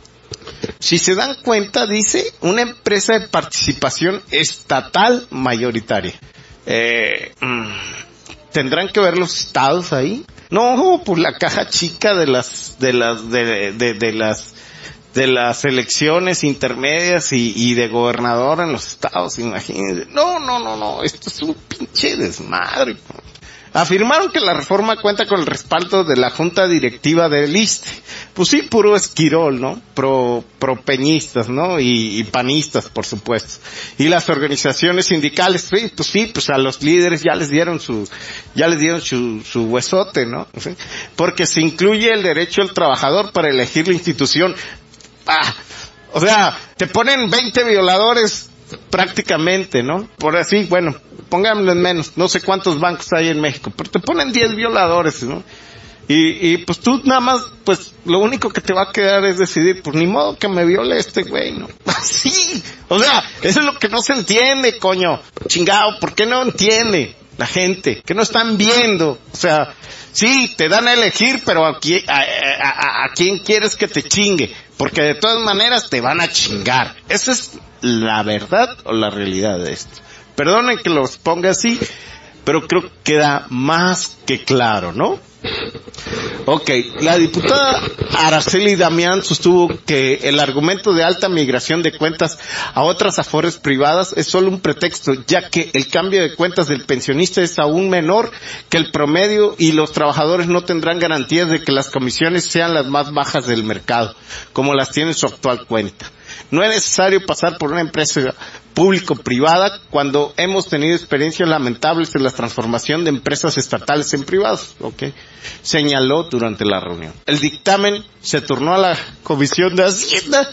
Si se dan cuenta, dice, una empresa de participación estatal mayoritaria. Eh, ¿Tendrán que ver los estados ahí? No, pues la caja chica de las, de las, de, de, de las, de las elecciones intermedias y, y de gobernador en los estados, imagínense. No, no, no, no, esto es un pinche desmadre. Afirmaron que la reforma cuenta con el respaldo de la junta directiva del I S S S S T E. Pues sí, puro esquirol, ¿no? Pro, pro peñistas, ¿no? Y, y panistas, por supuesto. Y las organizaciones sindicales, sí, pues sí, pues a los líderes ya les dieron su, ya les dieron su, su huesote, ¿no? ¿Sí? Porque se incluye el derecho del trabajador para elegir la institución. Ah, o sea, te ponen veinte violadores prácticamente, ¿no? Por así, bueno, pongámoslo en menos, no sé cuántos bancos hay en México, pero te ponen diez violadores, ¿no? Y, y pues tú nada más, pues lo único que te va a quedar es decidir, pues ni modo que me viole este güey, ¿no? Así, o sea, eso es lo que no se entiende, coño, chingado, ¿por qué no entiende la gente? Que no están viendo, o sea, sí, te dan a elegir, pero a, qui- a, a, a, a quién quieres que te chingue, porque de todas maneras te van a chingar. Esa es la verdad o la realidad de esto. Perdonen que los ponga así, pero creo que queda más que claro, ¿no? Ok, la diputada Araceli Damián sostuvo que el argumento de alta migración de cuentas a otras afores privadas es solo un pretexto, ya que el cambio de cuentas del pensionista es aún menor que el promedio y los trabajadores no tendrán garantías de que las comisiones sean las más bajas del mercado, como las tiene su actual cuenta. No es necesario pasar por una empresa público-privada cuando hemos tenido experiencias lamentables en la transformación de empresas estatales en privados, ¿ok? Señaló durante la reunión. El dictamen se turnó a la Comisión de Hacienda,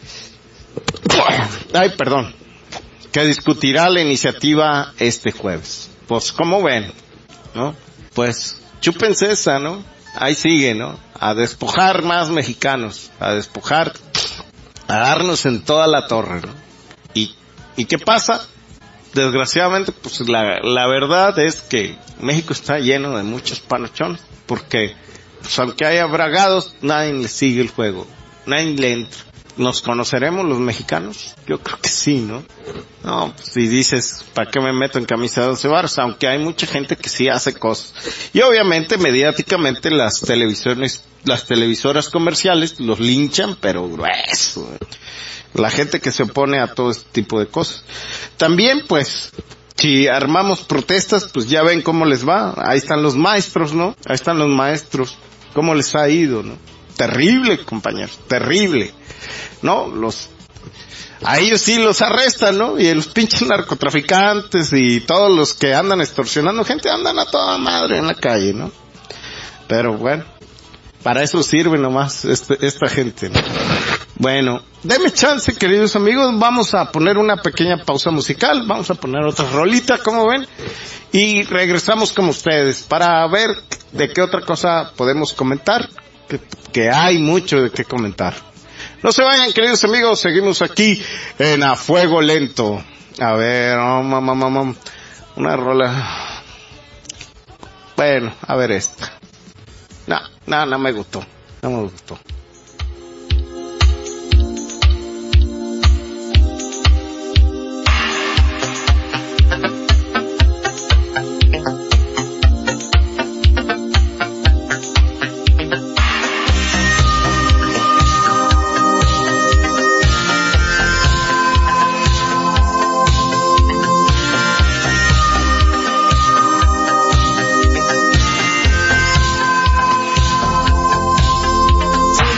ay, perdón, que discutirá la iniciativa este jueves. Pues, ¿cómo ven? ¿No? Pues, chúpense esa, ¿no? Ahí sigue, ¿no? A despojar más mexicanos, a despojar, a darnos en toda la torre, ¿no? ¿Y, y qué pasa? Desgraciadamente, pues la, la verdad es que México está lleno de muchos panochones, porque pues aunque haya bragados, nadie le sigue el juego, nadie le entra. ¿Nos conoceremos los mexicanos? Yo creo que sí, ¿no? No, pues si dices, ¿para qué me meto en camisa de once varos? Aunque hay mucha gente que sí hace cosas. Y obviamente, mediáticamente, las televisiones, las televisoras comerciales los linchan, pero grueso. La gente que se opone a todo este tipo de cosas. También, pues, si armamos protestas, pues ya ven cómo les va. Ahí están los maestros, ¿no? Ahí están los maestros. ¿Cómo les ha ido, no? Terrible, compañeros, terrible. ¿No? Los, a ellos sí los arrestan, ¿no? Y los pinches narcotraficantes y todos los que andan extorsionando gente andan a toda madre en la calle, ¿no? Pero bueno, para eso sirve nomás este, esta gente, ¿no? Bueno, denme chance, queridos amigos, vamos a poner una pequeña pausa musical, vamos a poner otra rolita, ¿cómo ven? Y regresamos con ustedes para ver de qué otra cosa podemos comentar, que, que hay mucho de qué comentar. No se vayan, queridos amigos, seguimos aquí en A Fuego Lento. A ver, oh, mamá, mamá, una rola. Bueno, a ver esta. No, no, no me gustó, no me gustó.
Take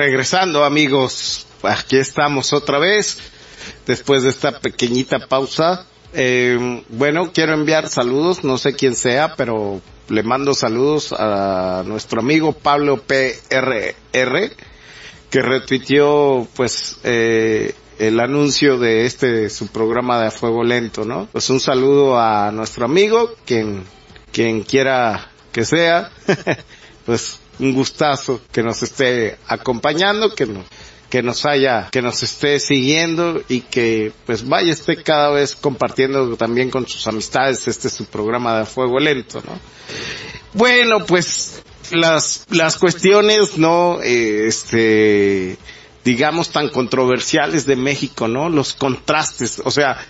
regresando, amigos, aquí estamos otra vez, después de esta pequeñita pausa. Eh, bueno, quiero enviar saludos, no sé quién sea, pero le mando saludos a nuestro amigo Pablo P R R, que retuiteó, pues, eh, el anuncio de este, su programa de A Fuego Lento, ¿no? Pues un saludo a nuestro amigo, quien, quien quiera que sea, pues un gustazo que nos esté acompañando, que nos, que nos haya, que nos esté siguiendo y que pues vaya esté cada vez compartiendo también con sus amistades este es su programa de A Fuego Lento, ¿no? Bueno, pues las, las cuestiones, ¿no? Eh, este, digamos tan controversiales de México, ¿no? Los contrastes, o sea,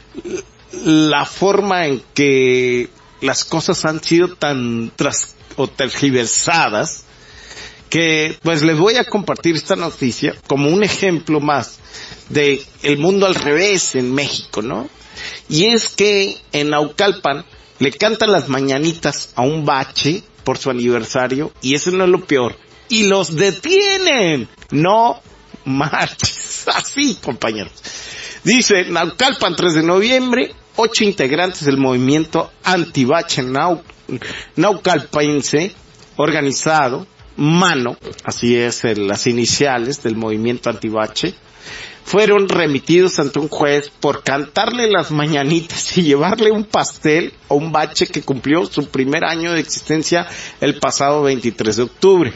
la forma en que las cosas han sido tan tras, o tergiversadas, que pues les voy a compartir esta noticia como un ejemplo más de el mundo al revés en México, ¿no? Y es que en Naucalpan le cantan las mañanitas a un bache por su aniversario, y eso no es lo peor, y los detienen. No marches, así, compañeros. Dice, Naucalpan, tres de noviembre, ocho integrantes del movimiento antibache Nau, naucalpense, organizado, MANO, así es el, las iniciales del movimiento antibache, fueron remitidos ante un juez por cantarle las mañanitas y llevarle un pastel a un bache que cumplió su primer año de existencia el pasado veintitrés de octubre.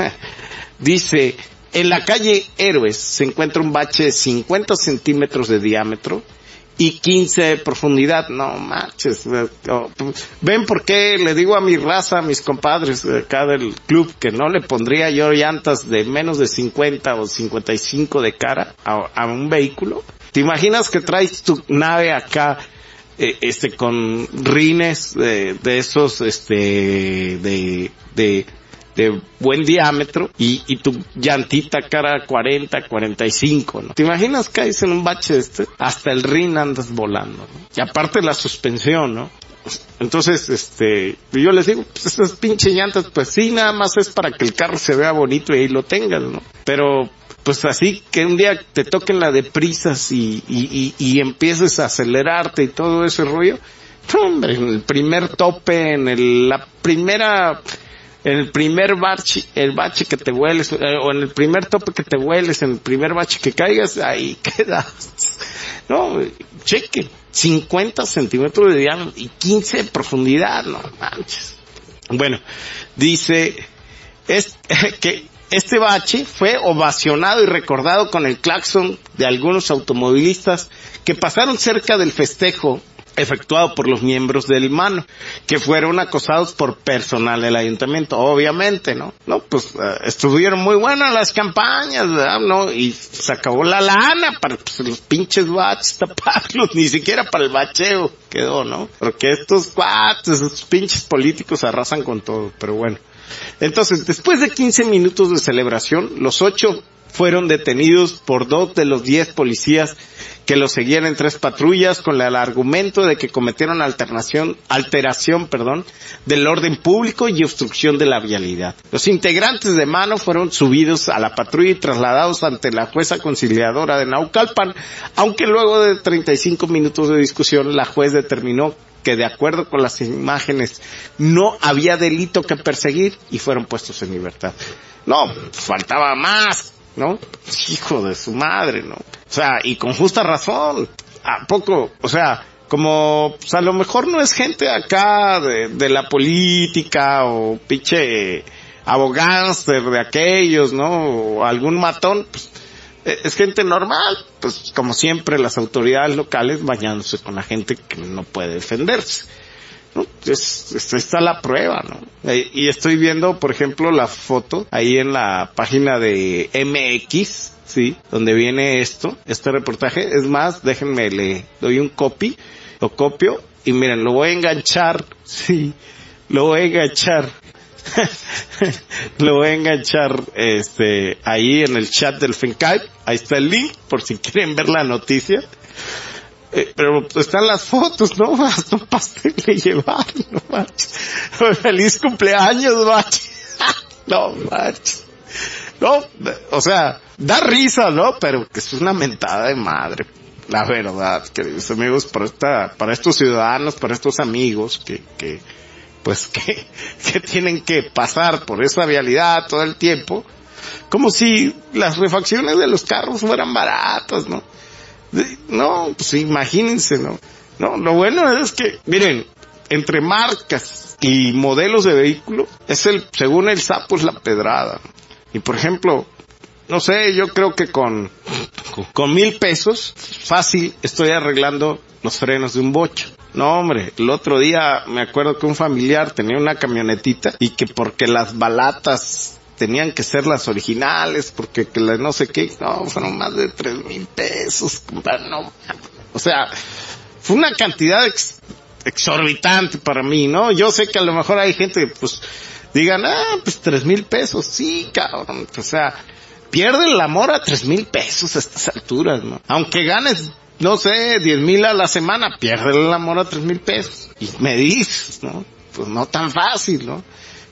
Dice, en la calle Héroes se encuentra un bache de cincuenta centímetros de diámetro y quince de profundidad. No manches. ¿Ven por qué le digo a mi raza, a mis compadres de acá del club, que no le pondría yo llantas de menos de cincuenta o cincuenta y cinco de cara a, a un vehículo? ¿Te imaginas que traes tu nave acá, eh, este, con rines de, de esos, este, de, de, de buen diámetro y, y tu llantita cara cuarenta, cuarenta y cinco, ¿no? ¿Te imaginas que caes en un bache de este? Hasta el rin andas volando, ¿no? Y aparte la suspensión, ¿no? Entonces, este, yo les digo, pues esas pinches llantas, pues sí, nada más es para que el carro se vea bonito y ahí lo tengas, ¿no? Pero, pues así que un día te toquen la de prisas y, y, y, y empieces a acelerarte y todo ese rollo, hombre, en el primer tope, en el, la primera... en el primer bache, el bache que te vueles, eh, o en el primer tope que te vueles, en el primer bache que caigas, ahí quedas. No, cheque, cincuenta centímetros de diámetro y quince de profundidad, no manches. Bueno, dice, es, que este bache fue ovacionado y recordado con el claxon de algunos automovilistas que pasaron cerca del festejo efectuado por los miembros del MANO, que fueron acosados por personal del ayuntamiento, obviamente, ¿no? No, pues, uh, estuvieron muy buenas las campañas, ¿verdad? ¿No? Y se acabó la lana para pues, los pinches baches taparlos, ni siquiera para el bacheo quedó, ¿no? Porque estos cuates, estos pinches políticos arrasan con todo, pero bueno. Entonces, después de quince minutos de celebración, los ocho fueron detenidos por dos de los diez policías que los seguían en tres patrullas con el argumento de que cometieron alteración, alteración, perdón, del orden público y obstrucción de la vialidad. Los integrantes de MANO fueron subidos a la patrulla y trasladados ante la jueza conciliadora de Naucalpan, aunque luego de treinta y cinco minutos de discusión la juez determinó que de acuerdo con las imágenes no había delito que perseguir y fueron puestos en libertad. No, faltaba más, ¿no? Hijo de su madre, ¿no? O sea, y con justa razón. ¿A poco? O sea, como, pues a lo mejor no es gente acá de, de la política o pinche abogánster de aquellos, ¿no? O algún matón, pues es gente normal, pues como siempre las autoridades locales bañándose con la gente que no puede defenderse, ¿no? Es, es, está la prueba, ¿no? Y estoy viendo, por ejemplo, la foto ahí en la página de M X, sí, donde viene esto, este reportaje. Es más, déjenme, le doy un copy, lo copio y miren, lo voy a enganchar, sí, lo voy a enganchar. Lo voy a enganchar este ahí en el chat del FENCAIP. Ahí está el link por si quieren ver la noticia. Eh, pero pues, están las fotos, ¿no? Hasta un pastel le llevaron, no manches. Feliz cumpleaños, manches. No manches. No, o sea, da risa, ¿no? Pero que es una mentada de madre. La verdad, queridos amigos, para esta, para estos ciudadanos, para estos amigos que, que, pues que, que tienen que pasar por esa vialidad todo el tiempo, como si las refacciones de los carros fueran baratas, ¿no? No, pues imagínense, ¿no? No, lo bueno es que, miren, entre marcas y modelos de vehículo, es el, según el sapo es la pedrada. Y por ejemplo, no sé, yo creo que con, con mil pesos, fácil, estoy arreglando los frenos de un bocho. No, hombre, el otro día me acuerdo que un familiar tenía una camionetita y que porque las balatas tenían que ser las originales, porque que la no sé qué, no, fueron más de tres mil pesos. No, o sea, fue una cantidad ex, exorbitante para mí, ¿no? Yo sé que a lo mejor hay gente que, pues, digan, ah, pues tres mil pesos, sí, cabrón, o sea, pierden el amor a tres mil pesos a estas alturas, ¿no? Aunque ganes, no sé, diez mil a la semana, pierden el amor a tres mil pesos. Y me dices, ¿no? Pues no tan fácil, ¿no?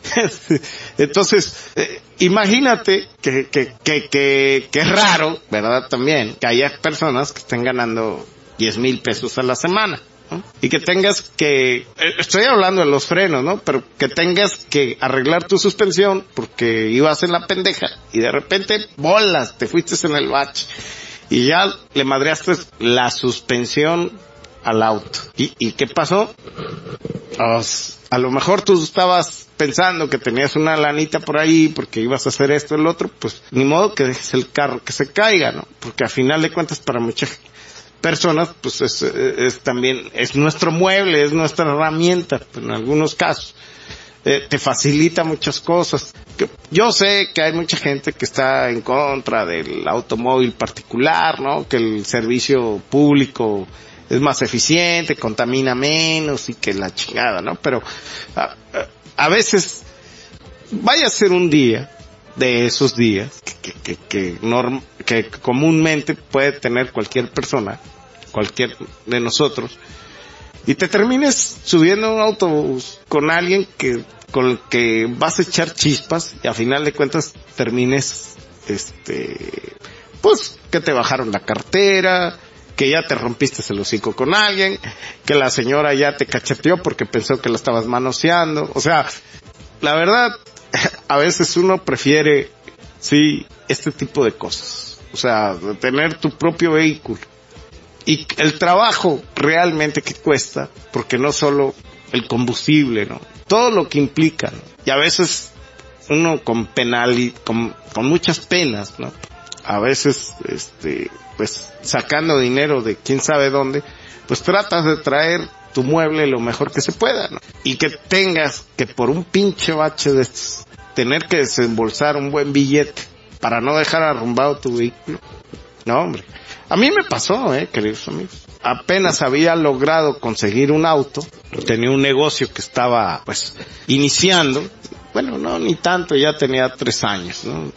Entonces, eh, imagínate que, que, que, que, que es raro, ¿verdad? También, que haya personas que estén ganando diez mil pesos a la semana, ¿no? Y que tengas que, eh, estoy hablando de los frenos, ¿no? Pero que tengas que arreglar tu suspensión porque ibas en la pendeja y de repente, bolas, te fuiste en el bache y ya le madreaste la suspensión al auto. ¿Y, y qué pasó? Pues, a lo mejor tú estabas pensando que tenías una lanita por ahí porque ibas a hacer esto y el otro, pues ni modo que dejes el carro que se caiga, ¿no? Porque a final de cuentas para muchas personas, pues es, es también, es nuestro mueble, es nuestra herramienta, en algunos casos. Eh, te facilita muchas cosas. Yo sé que hay mucha gente que está en contra del automóvil particular, ¿no? Que el servicio público es más eficiente, contamina menos y que la chingada, ¿no? Pero a, a, a veces vaya a ser un día de esos días que, que, que, norm, que comúnmente puede tener cualquier persona, cualquier de nosotros, y te termines subiendo a un autobús con alguien que con el que vas a echar chispas y a final de cuentas termines, este, pues que te bajaron la cartera, que ya te rompiste el hocico con alguien, que la señora ya te cacheteó porque pensó que la estabas manoseando. O sea, la verdad, a veces uno prefiere, sí, este tipo de cosas. O sea, tener tu propio vehículo. Y el trabajo realmente que cuesta, porque no solo el combustible, ¿no? Todo lo que implica, ¿no? Y a veces uno con penal y con, con muchas penas, ¿no? A veces, este, pues, sacando dinero de quién sabe dónde, pues tratas de traer tu mueble lo mejor que se pueda, ¿no? Y que tengas que por un pinche bache de estos, tener que desembolsar un buen billete para no dejar arrumbado tu vehículo. No, hombre. A mí me pasó, eh, queridos amigos. Apenas había logrado conseguir un auto, tenía un negocio que estaba, pues, iniciando. Bueno, no, ni tanto, ya tenía tres años, ¿no?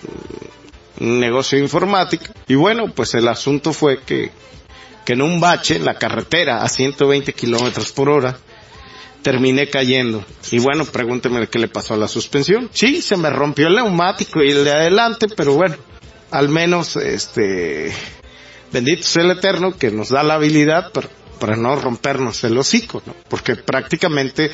Un negocio de informática. Y bueno, pues el asunto fue que, que en un bache, en la carretera, a ciento veinte kilómetros por hora, terminé cayendo. Y bueno, pregúnteme qué le pasó a la suspensión. Sí, se me rompió el neumático y el de adelante, pero bueno, al menos, este, bendito sea el Eterno que nos da la habilidad para, para no rompernos el hocico, ¿no? Porque prácticamente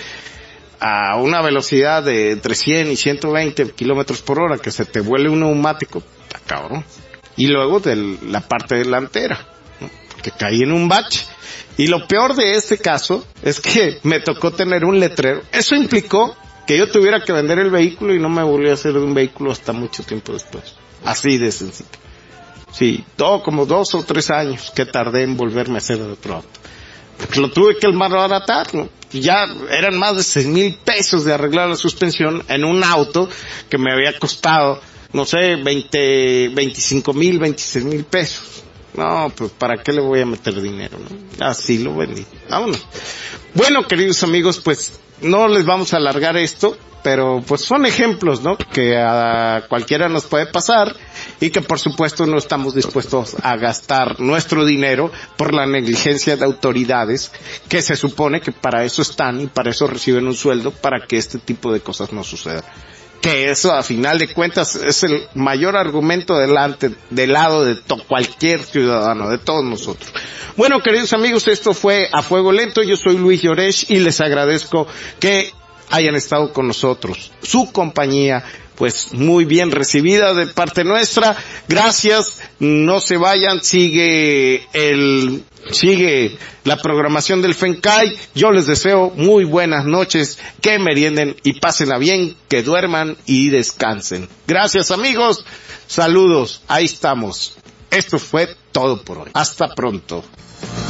a una velocidad de entre cien y ciento veinte kilómetros por hora que se te vuele un neumático, está cabrón. Y luego de la parte delantera, ¿no? Porque caí en un bache. Y lo peor de este caso es que me tocó tener un letrero. Eso implicó que yo tuviera que vender el vehículo y no me volví a hacer de un vehículo hasta mucho tiempo después. Así de sencillo. Sí, todo como dos o tres años que tardé en volverme a hacer de otro auto. Porque lo tuve que malbaratar, ¿no? Ya eran más de seis mil pesos de arreglar la suspensión en un auto que me había costado, no sé, veinte, veinticinco mil, veintiséis mil pesos. No, pues ¿para qué le voy a meter dinero, no? Así lo vendí. Vámonos. Bueno, queridos amigos, pues no les vamos a alargar esto, pero pues son ejemplos, ¿no? Que a cualquiera nos puede pasar y que por supuesto no estamos dispuestos a gastar nuestro dinero por la negligencia de autoridades que se supone que para eso están y para eso reciben un sueldo, para que este tipo de cosas no sucedan. que eso a final de cuentas es el mayor argumento delante, del lado de to- cualquier ciudadano, de todos nosotros. Bueno, queridos amigos, esto fue A Fuego Lento. Yo soy Luis Llorech y les agradezco que hayan estado con nosotros. Su compañía, pues muy bien recibida de parte nuestra. Gracias, no se vayan, sigue el, sigue la programación del FENCAI. Yo les deseo muy buenas noches, que merienden y pásenla bien, que duerman y descansen. Gracias amigos, saludos, ahí estamos. Esto fue todo por hoy. Hasta pronto.